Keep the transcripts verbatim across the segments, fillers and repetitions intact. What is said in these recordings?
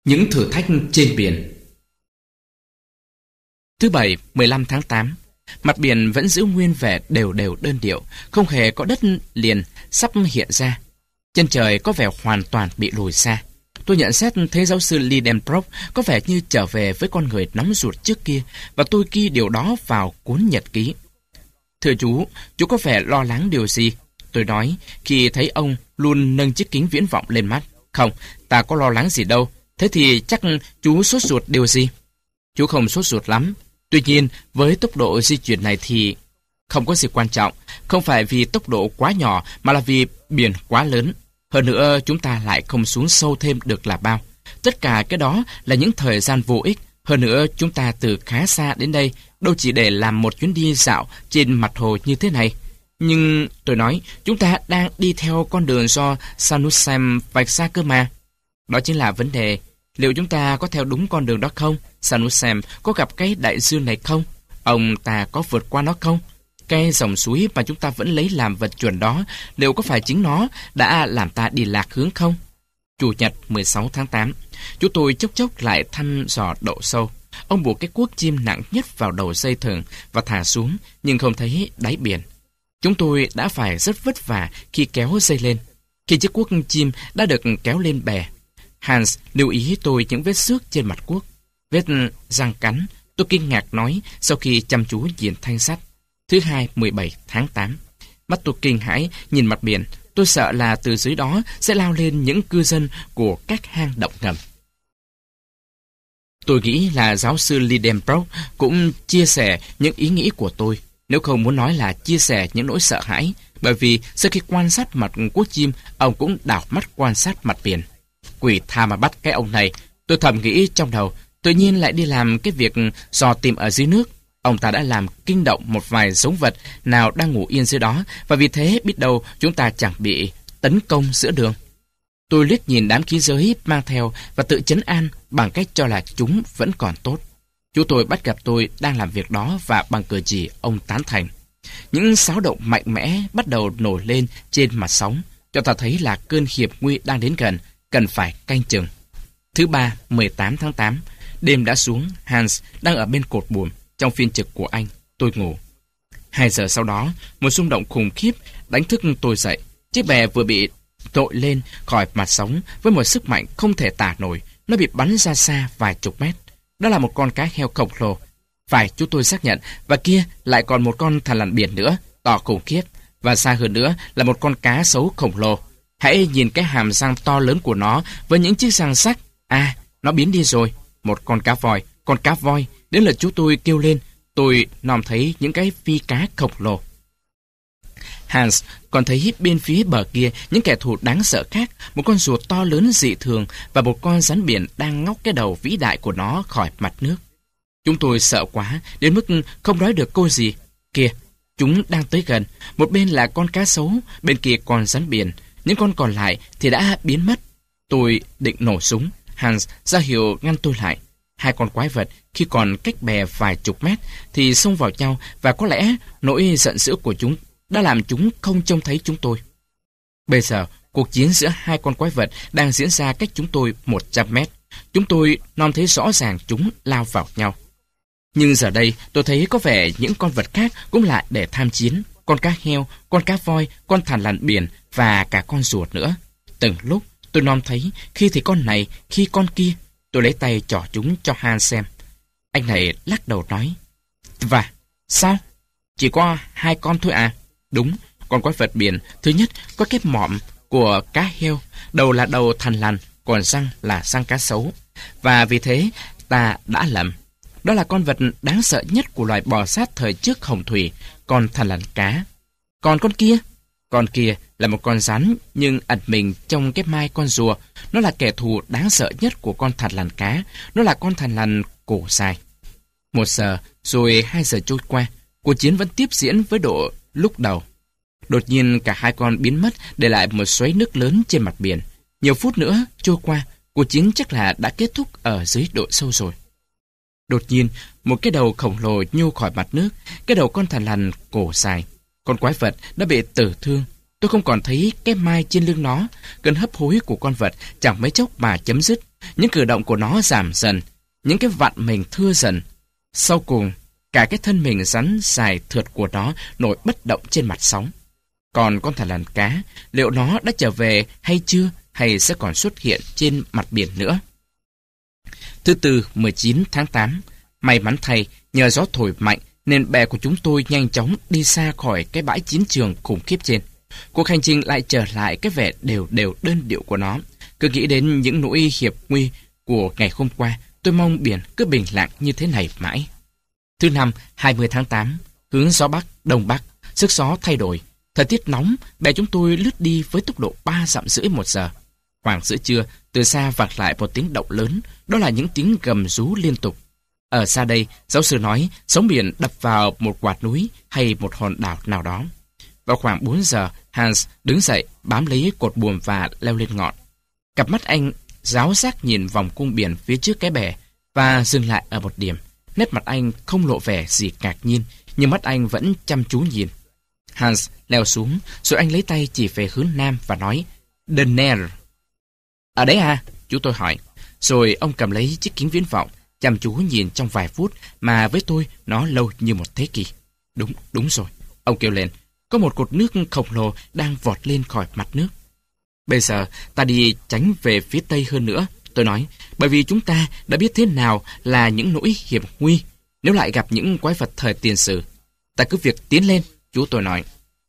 Những thử thách trên biển. Thứ Bảy, mười lăm tháng tám. Mặt biển vẫn giữ nguyên vẻ đều đều đơn điệu, không hề có đất liền sắp hiện ra. Chân trời có vẻ hoàn toàn bị lùi xa. Tôi nhận xét thấy giáo sư Lidenbrock có vẻ như trở về với con người nóng ruột trước kia, và tôi ghi điều đó vào cuốn nhật ký. Thưa chú, chú có vẻ lo lắng điều gì? Tôi nói, khi thấy ông luôn nâng chiếc kính viễn vọng lên mắt. Không, ta có lo lắng gì đâu. Thế thì chắc chú sốt ruột điều gì? Chú không sốt ruột lắm. Tuy nhiên, với tốc độ di chuyển này thì không có gì quan trọng. Không phải vì tốc độ quá nhỏ, mà là vì biển quá lớn. Hơn nữa, chúng ta lại không xuống sâu thêm được là bao. Tất cả cái đó là những thời gian vô ích. Hơn nữa, chúng ta từ khá xa đến đây, đâu chỉ để làm một chuyến đi dạo trên mặt hồ như thế này. Nhưng, tôi nói, chúng ta đang đi theo con đường do Sanussem vạch ra cơ mà. Đó chính là vấn đề. Liệu chúng ta có theo đúng con đường đó không? Sanussem có gặp cái đại dương này không? Ông ta có vượt qua nó không? Cái dòng suối mà chúng ta vẫn lấy làm vật chuẩn đó, liệu có phải chính nó đã làm ta đi lạc hướng không? Chủ nhật mười sáu tháng tám, chúng tôi chốc chốc lại thăm dò độ sâu. Ông buộc cái cuốc chim nặng nhất vào đầu dây thừng và thả xuống, nhưng không thấy đáy biển. Chúng tôi đã phải rất vất vả khi kéo dây lên. Khi chiếc cuốc chim đã được kéo lên bè, Hans lưu ý tôi những vết xước trên mặt cuốc, vết răng cắn. Tôi kinh ngạc nói sau khi chăm chú nhìn thanh sắt. Thứ hai, mười bảy tháng tám. Mắt tôi kinh hãi nhìn mặt biển. Tôi sợ là từ dưới đó sẽ lao lên những cư dân của các hang động ngầm. Tôi nghĩ là giáo sư Lidenbrock cũng chia sẻ những ý nghĩ của tôi, nếu không muốn nói là chia sẻ những nỗi sợ hãi, bởi vì sau khi quan sát mặt cuốc chim, ông cũng đảo mắt quan sát mặt biển. Quỷ tha mà bắt cái ông này, tôi thầm nghĩ trong đầu, tự nhiên lại đi làm cái việc dò tìm ở dưới nước. Ông ta đã làm kinh động một vài giống vật nào đang ngủ yên dưới đó, và vì thế biết đâu chúng ta chẳng bị tấn công giữa đường. Tôi liếc nhìn đám khí giới mang theo và tự trấn an bằng cách cho là chúng vẫn còn tốt. Chú tôi bắt gặp tôi đang làm việc đó và bằng cử chỉ ông tán thành. Những xáo động mạnh mẽ bắt đầu nổi lên trên mặt sóng, cho ta thấy là cơn hiểm nguy đang đến gần, cần phải canh chừng. Thứ ba, mười tám tháng tám, đêm đã xuống, Hans đang ở bên cột buồm. Trong phiên trực của anh, tôi ngủ. Hai giờ sau đó, một xung động khủng khiếp đánh thức tôi dậy. Chiếc bè vừa bị trội lên khỏi mặt sóng với một sức mạnh không thể tả nổi. Nó bị bắn ra xa vài chục mét. Đó là một con cá heo khổng lồ. Phải, chúng tôi xác nhận. Và kia lại còn một con thằn lằn biển nữa, to khủng khiếp. Và xa hơn nữa là một con cá sấu khổng lồ. Hãy nhìn cái hàm răng to lớn của nó với những chiếc răng sắc. À, nó biến đi rồi. Một con cá voi, con cá voi. Đến lượt chú tôi kêu lên, tôi nòm thấy những cái phi cá khổng lồ. Hans còn thấy bên phía bờ kia những kẻ thù đáng sợ khác, một con rùa to lớn dị thường và một con rắn biển đang ngóc cái đầu vĩ đại của nó khỏi mặt nước. Chúng tôi sợ quá, đến mức không nói được câu gì. Kìa, chúng đang tới gần. Một bên là con cá sấu, bên kia con rắn biển. Những con còn lại thì đã biến mất. Tôi định nổ súng. Hans ra hiệu ngăn tôi lại. Hai con quái vật khi còn cách bè vài chục mét thì xông vào nhau, và có lẽ nỗi giận dữ của chúng đã làm chúng không trông thấy chúng tôi. Bây giờ, cuộc chiến giữa hai con quái vật đang diễn ra cách chúng tôi một trăm mét. Chúng tôi non thấy rõ ràng chúng lao vào nhau. Nhưng giờ đây, tôi thấy có vẻ những con vật khác cũng lại để tham chiến. Con cá heo, con cá voi, con thằn lằn biển và cả con rùa nữa. Từng lúc, tôi non thấy khi thì con này, khi con kia. Tôi lấy tay trỏ chúng cho Hans xem. Anh này lắc đầu nói. Và, sao? Chỉ có hai con thôi à? Đúng, con quái vật biển thứ nhất có cái mọm của cá heo, đầu là đầu thằn lằn, còn răng là răng cá sấu. Và vì thế, ta đã lầm. Đó là con vật đáng sợ nhất của loài bò sát thời trước hồng thủy, con thằn lằn cá. Còn con kia? Con kia là một con rắn nhưng ẩn mình trong cái mai con rùa. Nó là kẻ thù đáng sợ nhất của con thằn lằn cá. Nó là con thằn lằn cổ dài. Một giờ rồi hai giờ trôi qua, cuộc chiến vẫn tiếp diễn với độ lúc đầu. Đột nhiên cả hai con biến mất, để lại một xoáy nước lớn trên mặt biển. Nhiều phút nữa trôi qua, cuộc chiến chắc là đã kết thúc ở dưới độ sâu rồi. Đột nhiên, một cái đầu khổng lồ nhô khỏi mặt nước, cái đầu con thằn lằn cổ dài. Con quái vật đã bị tử thương. Tôi không còn thấy cái mai trên lưng nó. Cơn hấp hối của con vật chẳng mấy chốc mà chấm dứt. những cử động của nó giảm dần, những cái vặn mình thưa dần. Sau cùng, cả cái thân mình rắn dài thượt của nó nổi bất động trên mặt sóng. Còn con thằn lằn cá, liệu nó đã trở về hay chưa, hay sẽ còn xuất hiện trên mặt biển nữa? Thứ Tư, mười chín tháng tám, may mắn thay, nhờ gió thổi mạnh nên bè của chúng tôi nhanh chóng đi xa khỏi cái bãi chiến trường khủng khiếp trên. Cuộc hành trình lại trở lại cái vẻ đều đều đơn điệu của nó. Cứ nghĩ đến những nỗi hiểm nguy của ngày hôm qua, tôi mong biển cứ bình lặng như thế này mãi. Thứ Năm, hai mươi tháng tám, hướng gió Bắc, Đông Bắc, sức gió thay đổi. Thời tiết nóng, bè chúng tôi lướt đi với tốc độ ba dặm rưỡi một giờ. Khoảng giữa trưa, từ xa vẳng lại một tiếng động lớn, đó là những tiếng gầm rú liên tục. Ở xa đây, giáo sư nói, sóng biển đập vào một quạt núi hay một hòn đảo nào đó. Vào khoảng bốn giờ, Hans đứng dậy, bám lấy cột buồm và leo lên ngọn. Cặp mắt anh ráo rác nhìn vòng cung biển phía trước cái bè và dừng lại ở một điểm. Nét mặt anh không lộ vẻ gì ngạc nhiên, nhưng mắt anh vẫn chăm chú nhìn. Hans leo xuống, rồi anh lấy tay chỉ về hướng nam và nói, "The Nair." "Ở đấy à?" chúng tôi hỏi. Rồi ông cầm lấy chiếc kính viễn vọng, chăm chú nhìn trong vài phút mà với tôi nó lâu như một thế kỷ. Đúng, đúng rồi. Ông kêu lên, có một cột nước khổng lồ đang vọt lên khỏi mặt nước. Bây giờ ta đi tránh về phía tây hơn nữa, tôi nói, bởi vì chúng ta đã biết thế nào là những nỗi hiểm nguy nếu lại gặp những quái vật thời tiền sử. Ta cứ việc tiến lên, chú tôi nói.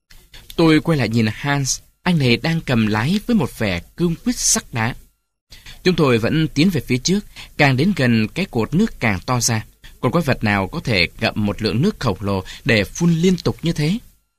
Tôi quay lại nhìn Hans, anh này đang cầm lái với một vẻ cương quyết sắc đá. Chúng tôi vẫn tiến về phía trước, càng đến gần cái cột nước càng to ra. Còn quái vật nào có thể ngậm một lượng nước khổng lồ để phun liên tục như thế?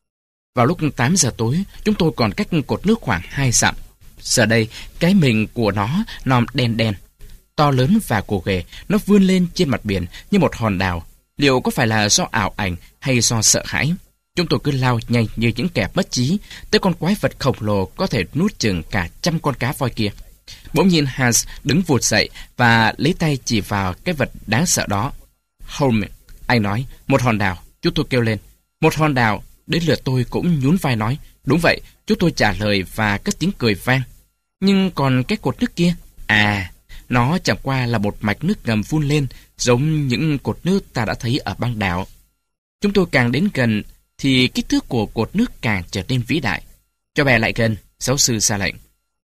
Vào lúc tám giờ tối, chúng tôi còn cách cột nước khoảng hai dặm. Giờ đây, cái mình của nó nòm đen đen, to lớn và gồ ghề, nó vươn lên trên mặt biển như một hòn đảo. Liệu có phải là do ảo ảnh hay do sợ hãi? Chúng tôi cứ lao nhanh như những kẻ mất trí tới con quái vật khổng lồ có thể nuốt chừng cả trăm con cá voi kia. Bỗng nhiên Hans đứng vụt dậy và lấy tay chỉ vào cái vật đáng sợ đó. Holm, anh nói, một hòn đảo. Chúng tôi kêu lên, một hòn đảo. Đến lượt tôi cũng nhún vai nói, đúng vậy. Chúng tôi trả lời và cất tiếng cười vang. Nhưng còn cái cột nước kia? À, nó chẳng qua là một mạch nước ngầm phun lên, giống những cột nước ta đã thấy ở băng đảo. Chúng tôi càng đến gần thì kích thước của cột nước càng trở nên vĩ đại. Cho bè lại gần, giáo sư ra lệnh.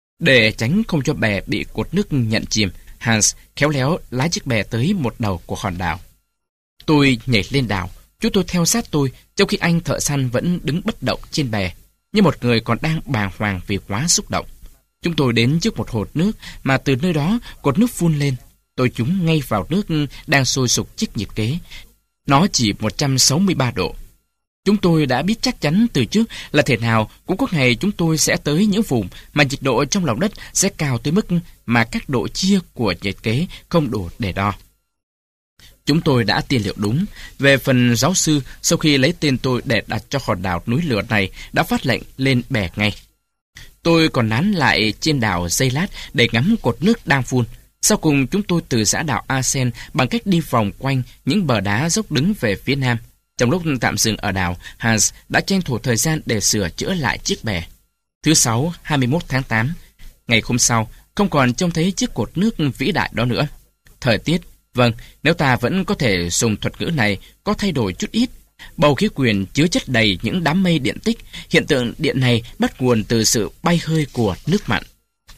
Để tránh không cho bè bị cột nước nhận chìm, Hans khéo léo lái chiếc bè tới một đầu của hòn đảo. Tôi nhảy lên đảo, chúng tôi theo sát tôi, trong khi anh thợ săn vẫn đứng bất động trên bè, như một người còn đang bàng hoàng vì quá xúc động. Chúng tôi đến trước một hồ nước mà từ nơi đó cột nước phun lên. Tôi trúng ngay vào nước đang sôi sục chiếc nhiệt kế. Nó chỉ một trăm sáu mươi ba độ. Chúng tôi đã biết chắc chắn từ trước là thể nào cũng có ngày chúng tôi sẽ tới những vùng mà nhiệt độ trong lòng đất sẽ cao tới mức mà các độ chia của nhiệt kế không đủ để đo. Chúng tôi đã tiên liệu đúng. Về phần giáo sư, sau khi lấy tên tôi để đặt cho hòn đảo núi lửa này, đã phát lệnh lên bè ngay. Tôi còn nán lại trên đảo giây lát để ngắm cột nước đang phun. Sau cùng chúng tôi từ giã đảo Asen bằng cách đi vòng quanh những bờ đá dốc đứng về phía nam. Trong lúc tạm dừng ở đảo, Hans đã tranh thủ thời gian để sửa chữa lại chiếc bè. Thứ Sáu, hai mươi mốt tháng tám, ngày hôm sau, không còn trông thấy chiếc cột nước vĩ đại đó nữa. Thời tiết, vâng, nếu ta vẫn có thể dùng thuật ngữ này, có thay đổi chút ít. Bầu khí quyển chứa chất đầy những đám mây điện tích. Hiện tượng điện này bắt nguồn từ sự bay hơi của nước mặn.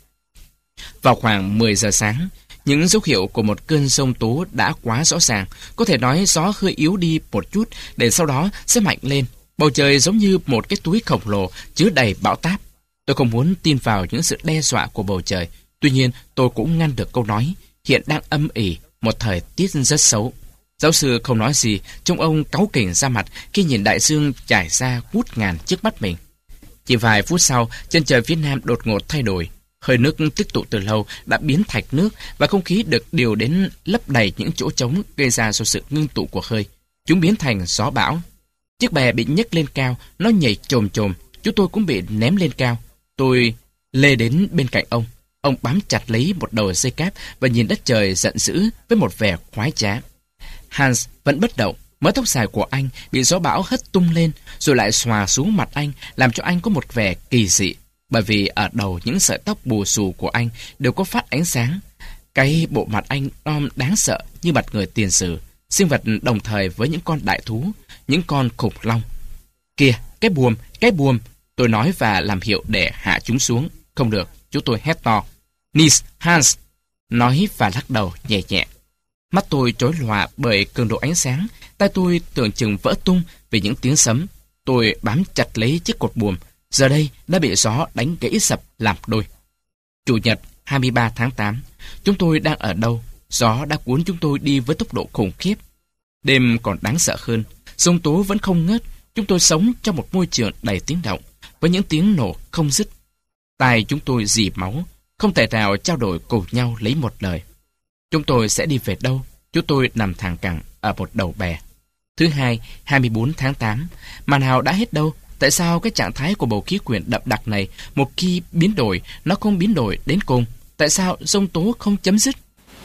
Vào khoảng mười giờ sáng, những dấu hiệu của một cơn giông tố đã quá rõ ràng. Có thể nói gió hơi yếu đi một chút, để sau đó sẽ mạnh lên. Bầu trời giống như một cái túi khổng lồ chứa đầy bão táp. Tôi không muốn tin vào những sự đe dọa của bầu trời. Tuy nhiên, tôi cũng ngăn được câu nói. Hiện đang âm ỉ, một thời tiết rất xấu. Giáo sư không nói gì, trông ông cáu kỉnh ra mặt khi nhìn đại dương trải ra ngút ngàn trước mắt mình. Chỉ vài phút sau, chân trời phía nam đột ngột thay đổi. Hơi nước tích tụ từ lâu đã biến thạch nước và không khí được điều đến lấp đầy những chỗ trống gây ra do sự ngưng tụ của hơi. Chúng biến thành gió bão. Chiếc bè bị nhấc lên cao, nó nhảy chồm chồm. Chúng tôi cũng bị ném lên cao. Tôi lê đến bên cạnh ông. Ông bám chặt lấy một đầu dây cáp và nhìn đất trời giận dữ với một vẻ khoái trá. Hans vẫn bất động. Mớ tóc dài của anh bị gió bão hất tung lên rồi lại xòa xuống mặt anh, làm cho anh có một vẻ kỳ dị. Bởi vì ở đầu những sợi tóc bù xù của anh đều có phát ánh sáng. Cái bộ mặt anh om đáng sợ như mặt người tiền sử, sinh vật đồng thời với những con đại thú, những con khủng long. Kìa, cái buồm, cái buồm, tôi nói và làm hiệu để hạ chúng xuống. Không được, chúng tôi hét to. Nils, Hans, nói và lắc đầu nhẹ nhẹ. Mắt tôi chói lòa bởi cường độ ánh sáng, tay tôi tưởng chừng vỡ tung vì những tiếng sấm. Tôi bám chặt lấy chiếc cột buồm, giờ đây đã bị gió đánh gãy sập làm đôi. Chủ nhật hai mươi ba tháng tám, chúng tôi đang ở đâu? Gió đã cuốn chúng tôi đi với tốc độ khủng khiếp. Đêm còn đáng sợ hơn, giông tố vẫn không ngớt. Chúng tôi sống trong một môi trường đầy tiếng động, với những tiếng nổ không dứt. Tai chúng tôi rỉ máu, không thể nào trao đổi cùng nhau lấy một lời. Chúng tôi sẽ đi về đâu? Chúng tôi nằm thẳng cẳng ở một đầu bè. Thứ hai, hai mươi bốn tháng tám, màn hào đã hết đâu? Tại sao cái trạng thái của bầu khí quyển đậm đặc này, một khi biến đổi, nó không biến đổi đến cùng? Tại sao giông tố không chấm dứt?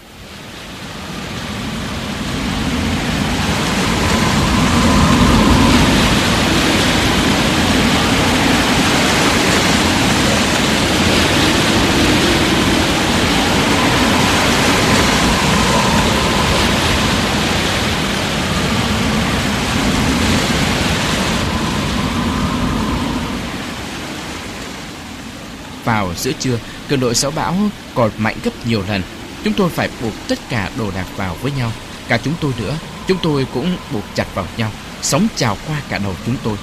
Vào giữa trưa, cường độ gió bão còn mạnh gấp nhiều lần. Chúng tôi phải buộc tất cả đồ đạc vào với nhau. Cả chúng tôi nữa, chúng tôi cũng buộc chặt vào nhau. Sóng trào qua cả đầu chúng tôi.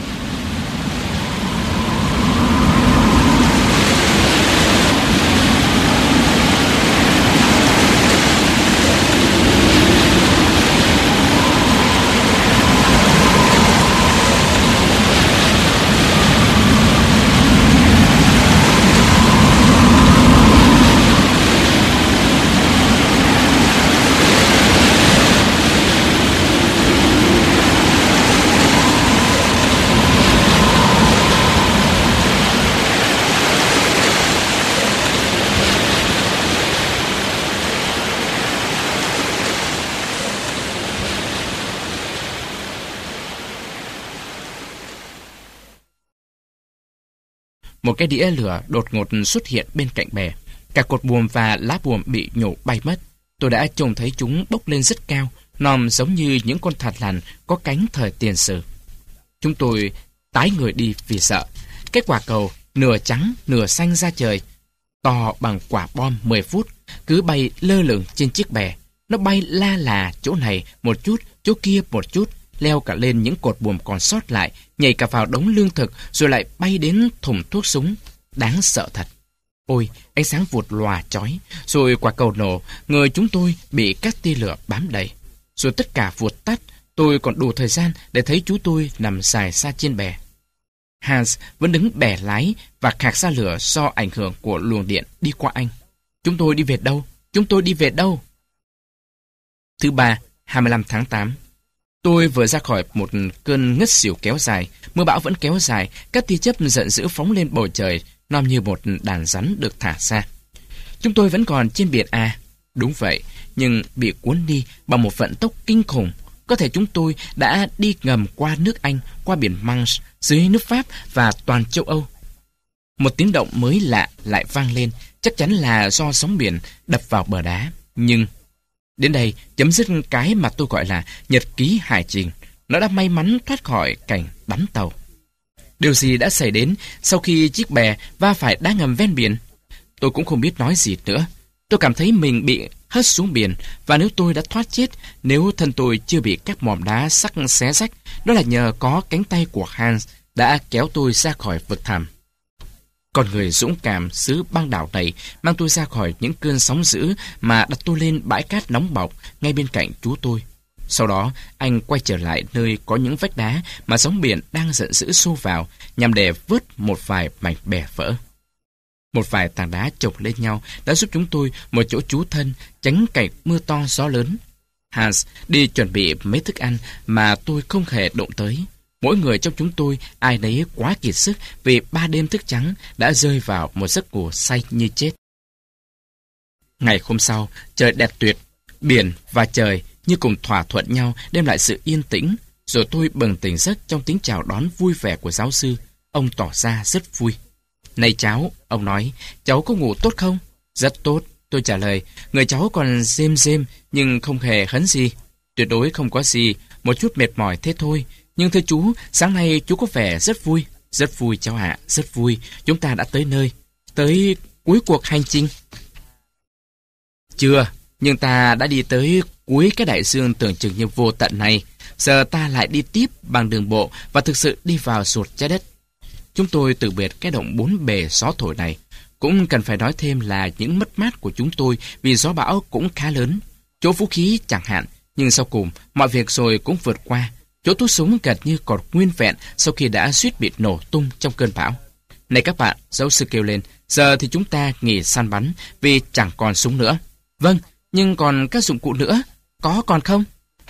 Một cái đĩa lửa đột ngột xuất hiện bên cạnh bè. Cả cột buồm và lá buồm bị nhổ bay mất. Tôi đã trông thấy chúng bốc lên rất cao, nòm giống như những con thằn lằn có cánh thời tiền sử. Chúng tôi tái người đi vì sợ. Cái quả cầu nửa trắng nửa xanh ra trời, to bằng quả bom mười phút, cứ bay lơ lửng trên chiếc bè. Nó bay la là chỗ này một chút, chỗ kia một chút, leo cả lên những cột buồm còn sót lại, nhảy cả vào đống lương thực, rồi lại bay đến thùng thuốc súng. Đáng sợ thật. Ôi, ánh sáng vụt lòa chói, rồi quả cầu nổ, người chúng tôi bị các tia lửa bám đầy. Rồi tất cả vụt tắt, tôi còn đủ thời gian để thấy chú tôi nằm dài xa trên bè. Hans vẫn đứng bè lái và khạc ra lửa do ảnh hưởng của luồng điện đi qua anh. Chúng tôi đi về đâu? Chúng tôi đi về đâu? Thứ ba, hai mươi lăm tháng tám. Tôi vừa ra khỏi một cơn ngất xỉu kéo dài, mưa bão vẫn kéo dài, các tia chớp giận dữ phóng lên bầu trời, nom như một đàn rắn được thả ra. Chúng tôi vẫn còn trên biển à? Đúng vậy, nhưng bị cuốn đi bằng một vận tốc kinh khủng. Có thể chúng tôi đã đi ngầm qua nước Anh, qua biển Manche, dưới nước Pháp và toàn châu Âu. Một tiếng động mới lạ lại vang lên, chắc chắn là do sóng biển đập vào bờ đá. Nhưng đến đây chấm dứt cái mà tôi gọi là nhật ký hải trình. Nó đã may mắn thoát khỏi cảnh đắm tàu. Điều gì đã xảy đến sau khi chiếc bè va phải đá ngầm ven biển? Tôi cũng không biết nói gì nữa. Tôi cảm thấy mình bị hất xuống biển, và nếu tôi đã thoát chết, nếu thân tôi chưa bị các mỏm đá sắc xé rách, đó là nhờ có cánh tay của Hans đã kéo tôi ra khỏi vực thẳm. Con người dũng cảm xứ băng đảo này mang tôi ra khỏi những cơn sóng dữ mà đặt tôi lên bãi cát nóng bỏng ngay bên cạnh chú tôi. Sau đó, anh quay trở lại nơi có những vách đá mà sóng biển đang giận dữ xô vào nhằm để vớt một vài mảnh bè vỡ. Một vài tảng đá chồng lên nhau đã giúp chúng tôi một chỗ trú thân, tránh cảnh mưa to gió lớn. Hans đi chuẩn bị mấy thức ăn mà tôi không hề động tới. Mỗi người trong chúng tôi ai nấy quá kiệt sức vì ba đêm thức trắng đã rơi vào một giấc ngủ say như chết. Ngày hôm sau, trời đẹp tuyệt, biển và trời như cùng thỏa thuận nhau đem lại sự yên tĩnh. Rồi tôi bừng tỉnh giấc trong tiếng chào đón vui vẻ của giáo sư. Ông tỏ ra rất vui. Này cháu, ông nói, cháu có ngủ tốt không? Rất tốt. Tôi trả lời, người cháu còn rêm rêm nhưng không hề hấn gì. Tuyệt đối không có gì, một chút mệt mỏi thế thôi. Nhưng thưa chú, sáng nay chú có vẻ rất vui. Rất vui cháu ạ, rất vui. Chúng ta đã tới nơi, tới cuối cuộc hành trình. Chưa, nhưng ta đã đi tới cuối cái đại dương tưởng chừng như vô tận này. Giờ ta lại đi tiếp bằng đường bộ và thực sự đi vào ruột trái đất. Chúng tôi từ biệt cái động bốn bề gió thổi này. Cũng cần phải nói thêm là những mất mát của chúng tôi vì gió bão cũng khá lớn. Chỗ vũ khí chẳng hạn, nhưng sau cùng mọi việc rồi cũng vượt qua. Chỗ túi súng gần như còn nguyên vẹn sau khi đã suýt bị nổ tung trong cơn bão. Này các bạn, giáo sư kêu lên, giờ thì chúng ta nghỉ săn bắn vì chẳng còn súng nữa. Vâng, nhưng còn các dụng cụ nữa, có còn không?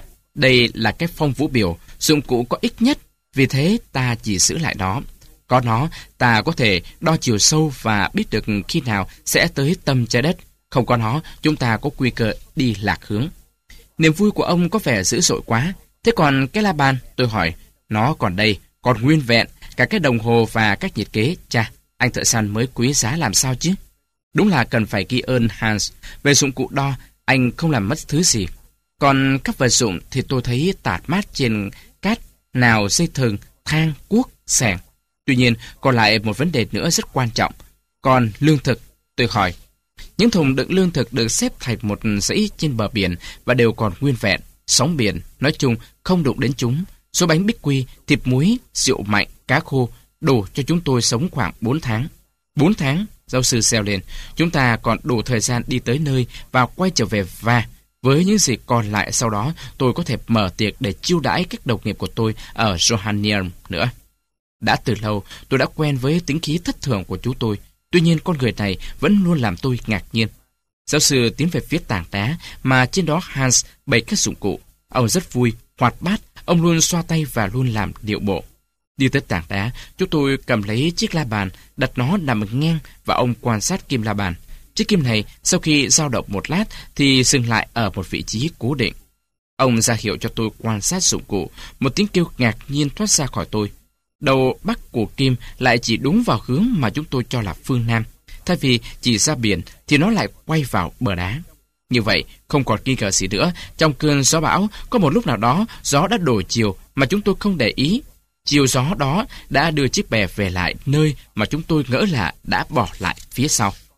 Đây là cái phong vũ biểu, dụng cụ có ích nhất, vì thế ta chỉ giữ lại nó. Có nó, ta có thể đo chiều sâu và biết được khi nào sẽ tới tâm trái đất. Không có nó, chúng ta có nguy cơ đi lạc hướng. Niềm vui của ông có vẻ dữ dội quá. Thế còn cái la bàn, tôi hỏi, nó còn đây, còn nguyên vẹn, cả cái đồng hồ và các nhiệt kế. Chà, anh thợ săn mới quý giá làm sao chứ? Đúng là cần phải ghi ơn Hans. Về dụng cụ đo, anh không làm mất thứ gì. Còn các vật dụng thì tôi thấy tạt mát trên cát, nào dây thừng, thang, cuốc, xẻng. Tuy nhiên, còn lại một vấn đề nữa rất quan trọng. Còn lương thực, tôi hỏi. Những thùng đựng lương thực được xếp thành một dãy trên bờ biển và đều còn nguyên vẹn. Sóng biển, nói chung, không đụng đến chúng. Số bánh bích quy, thịt muối, rượu mạnh, cá khô, đủ cho chúng tôi sống khoảng bốn tháng. bốn tháng, giáo sư reo lên. Chúng ta còn đủ thời gian đi tới nơi và quay trở về và... Với những gì còn lại sau đó, tôi có thể mở tiệc để chiêu đãi các đồng nghiệp của tôi ở Johannium nữa. Đã từ lâu, tôi đã quen với tính khí thất thường của chú tôi. Tuy nhiên, con người này vẫn luôn làm tôi ngạc nhiên. Giáo sư tiến về phía tảng đá, mà trên đó Hans bày các dụng cụ. Ông rất vui, hoạt bát, ông luôn xoa tay và luôn làm điệu bộ. Đi tới tảng đá, chúng tôi cầm lấy chiếc la bàn, đặt nó nằm ngang và ông quan sát kim la bàn. Chiếc kim này, sau khi dao động một lát, thì dừng lại ở một vị trí cố định. Ông ra hiệu cho tôi quan sát dụng cụ. Một tiếng kêu ngạc nhiên thoát ra khỏi tôi. Đầu bắc của kim lại chỉ đúng vào hướng mà chúng tôi cho là phương Nam. Thay vì chỉ ra biển, thì nó lại quay vào bờ đá. Như vậy, không còn nghi ngờ gì nữa. Trong cơn gió bão, có một lúc nào đó, gió đã đổi chiều mà chúng tôi không để ý. Chiều gió đó đã đưa chiếc bè về lại nơi mà chúng tôi ngỡ là đã bỏ lại phía sau.